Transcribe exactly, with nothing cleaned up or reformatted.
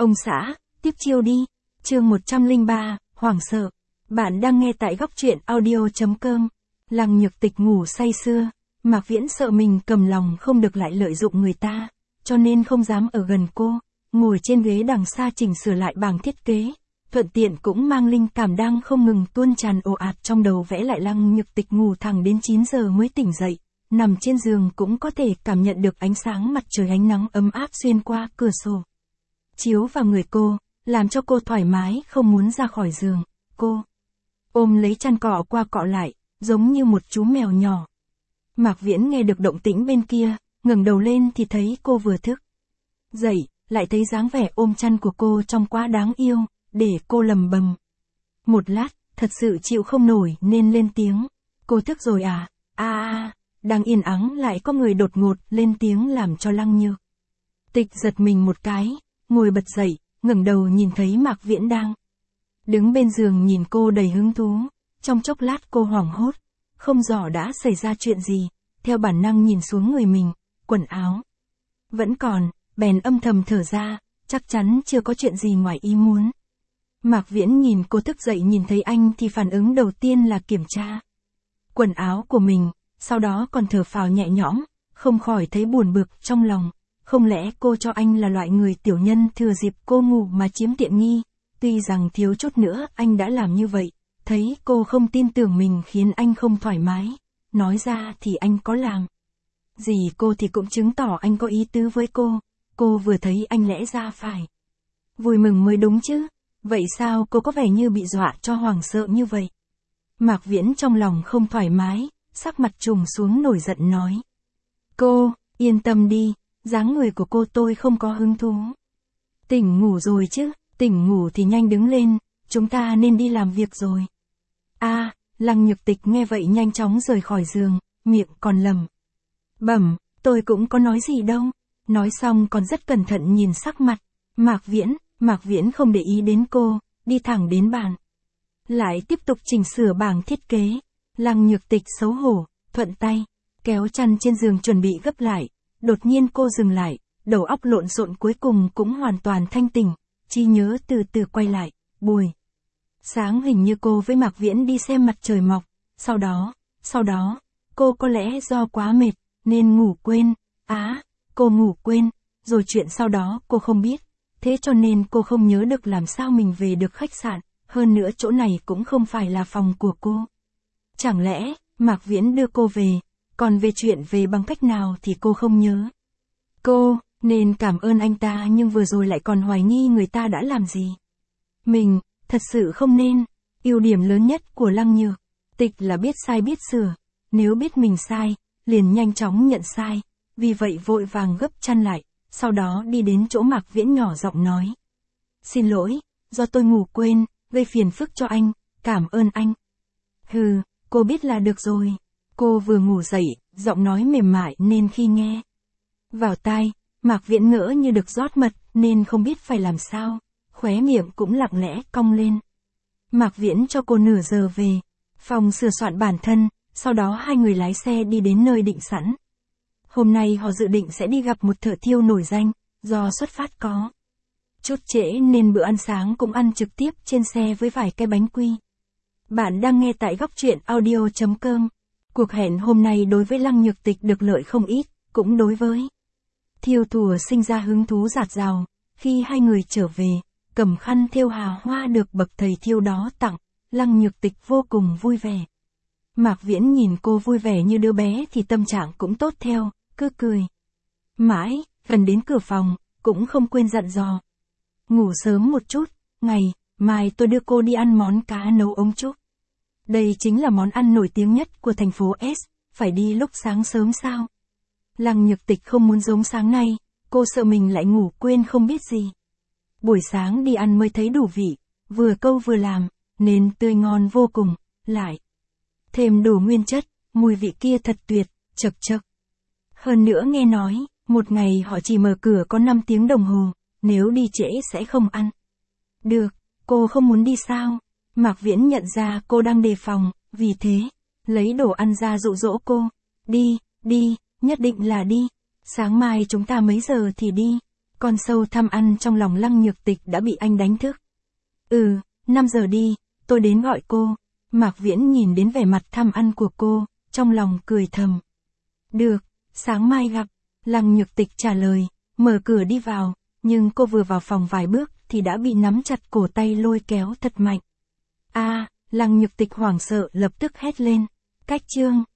Ông xã, tiếp chiêu đi. Chương một trăm lẻ ba, hoảng sợ. Bạn đang nghe tại góc truyện audio.com. Lăng Nhược Tịch ngủ say sưa, Mạc Viễn sợ mình cầm lòng không được lại lợi dụng người ta, cho nên không dám ở gần cô, ngồi trên ghế đằng xa chỉnh sửa lại bảng thiết kế, thuận tiện cũng mang linh cảm đang không ngừng tuôn tràn ồ ạt trong đầu vẽ lại Lăng Nhược Tịch ngủ thẳng đến chín giờ mới tỉnh dậy, nằm trên giường cũng có thể cảm nhận được ánh sáng mặt trời ánh nắng ấm áp xuyên qua cửa sổ, chiếu vào người cô, làm cho cô thoải mái không muốn ra khỏi giường. Cô ôm lấy chăn cọ qua cọ lại, giống như một chú mèo nhỏ. Mạc Viễn nghe được động tĩnh bên kia, ngẩng đầu lên thì thấy cô vừa thức dậy, lại thấy dáng vẻ ôm chăn của cô trông quá đáng yêu, để cô lầm bầm. Một lát, thật sự chịu không nổi nên lên tiếng. Cô thức rồi à? A a, đang yên ắng lại có người đột ngột lên tiếng làm cho Lăng Nhược Tịch giật mình một cái, ngồi bật dậy, ngẩng đầu nhìn thấy Mạc Viễn đang đứng bên giường nhìn cô đầy hứng thú. Trong chốc lát cô hoảng hốt, không rõ đã xảy ra chuyện gì, theo bản năng nhìn xuống người mình, quần áo vẫn còn, bèn âm thầm thở ra, chắc chắn chưa có chuyện gì ngoài ý muốn. Mạc Viễn nhìn cô thức dậy nhìn thấy anh thì phản ứng đầu tiên là kiểm tra quần áo của mình, sau đó còn thở phào nhẹ nhõm, không khỏi thấy buồn bực trong lòng. Không lẽ cô cho anh là loại người tiểu nhân thừa dịp cô ngủ mà chiếm tiện nghi? Tuy rằng thiếu chút nữa anh đã làm như vậy, thấy cô không tin tưởng mình khiến anh không thoải mái, nói ra thì anh có làm gì cô thì cũng chứng tỏ anh có ý tứ với cô. Cô vừa thấy anh lẽ ra phải vui mừng mới đúng chứ, vậy sao cô có vẻ như bị dọa cho hoảng sợ như vậy? Mạc Viễn trong lòng không thoải mái, sắc mặt trùng xuống nổi giận nói. Cô, yên tâm đi, dáng người của cô tôi không có hứng thú. Tỉnh ngủ rồi chứ, tỉnh ngủ thì nhanh đứng lên, chúng ta nên đi làm việc rồi. A, à, Lăng Nhược Tịch nghe vậy nhanh chóng rời khỏi giường, miệng còn lẩm bẩm, tôi cũng có nói gì đâu. Nói xong còn rất cẩn thận nhìn sắc mặt Mạc Viễn. Mạc Viễn không để ý đến cô, đi thẳng đến bàn, lại tiếp tục chỉnh sửa bảng thiết kế. Lăng Nhược Tịch xấu hổ, thuận tay kéo chăn trên giường chuẩn bị gấp lại, đột nhiên cô dừng lại, đầu óc lộn xộn cuối cùng cũng hoàn toàn thanh tỉnh, trí nhớ từ từ quay lại. Buổi sáng hình như cô với Mạc Viễn đi xem mặt trời mọc, sau đó, sau đó, cô có lẽ do quá mệt, nên ngủ quên. Á, à, cô ngủ quên, rồi chuyện sau đó cô không biết, thế cho nên cô không nhớ được làm sao mình về được khách sạn, hơn nữa chỗ này cũng không phải là phòng của cô. Chẳng lẽ, Mạc Viễn đưa cô về, còn về chuyện về bằng cách nào thì cô không nhớ. Cô nên cảm ơn anh ta nhưng vừa rồi lại còn hoài nghi người ta đã làm gì. Mình, thật sự không nên. Ưu điểm lớn nhất của Lăng Nhược Tịch là biết sai biết sửa, nếu biết mình sai, liền nhanh chóng nhận sai, vì vậy vội vàng gấp chăn lại, sau đó đi đến chỗ Mạc Viễn nhỏ giọng nói. Xin lỗi, do tôi ngủ quên, gây phiền phức cho anh, cảm ơn anh. Hừ, cô biết là được rồi. Cô vừa ngủ dậy, giọng nói mềm mại nên khi nghe vào tai, Mạc Viễn ngỡ như được rót mật nên không biết phải làm sao, khóe miệng cũng lặng lẽ cong lên. Mạc Viễn cho cô nửa giờ về phòng sửa soạn bản thân, sau đó hai người lái xe đi đến nơi định sẵn. Hôm nay họ dự định sẽ đi gặp một thợ thiêu nổi danh, do xuất phát có chút trễ nên bữa ăn sáng cũng ăn trực tiếp trên xe với vài cái bánh quy. Bạn đang nghe tại góc truyện audio.com. Cuộc hẹn hôm nay đối với Lăng Nhược Tịch được lợi không ít, cũng đối với thiêu thùa sinh ra hứng thú dạt dào. Khi hai người trở về, cầm khăn thêu hà hoa được bậc thầy thiêu đó tặng, Lăng Nhược Tịch vô cùng vui vẻ. Mạc Viễn nhìn cô vui vẻ như đứa bé thì tâm trạng cũng tốt theo, cứ cười mãi, gần đến cửa phòng, cũng không quên dặn dò. Ngủ sớm một chút, ngày mai tôi đưa cô đi ăn món cá nấu ống trúc. Đây chính là món ăn nổi tiếng nhất của thành phố S, phải đi lúc sáng sớm sao? Lăng Nhược Tịch không muốn giống sáng nay, cô sợ mình lại ngủ quên không biết gì. Buổi sáng đi ăn mới thấy đủ vị, vừa câu vừa làm, nên tươi ngon vô cùng, lại thêm đủ nguyên chất, mùi vị kia thật tuyệt, chật chật. Hơn nữa nghe nói, một ngày họ chỉ mở cửa có năm tiếng đồng hồ, nếu đi trễ sẽ không ăn được. Cô không muốn đi sao? Mạc Viễn nhận ra cô đang đề phòng, vì thế, lấy đồ ăn ra dụ dỗ cô. Đi, đi, nhất định là đi. Sáng mai chúng ta mấy giờ thì đi? Con sâu tham ăn trong lòng Lăng Nhược Tịch đã bị anh đánh thức. Ừ, năm giờ đi, tôi đến gọi cô. Mạc Viễn nhìn đến vẻ mặt tham ăn của cô, trong lòng cười thầm. Được, sáng mai gặp. Lăng Nhược Tịch trả lời, mở cửa đi vào, nhưng cô vừa vào phòng vài bước thì đã bị nắm chặt cổ tay lôi kéo thật mạnh. A, Lăng Nhược Tịch hoảng sợ lập tức hét lên. Cách chương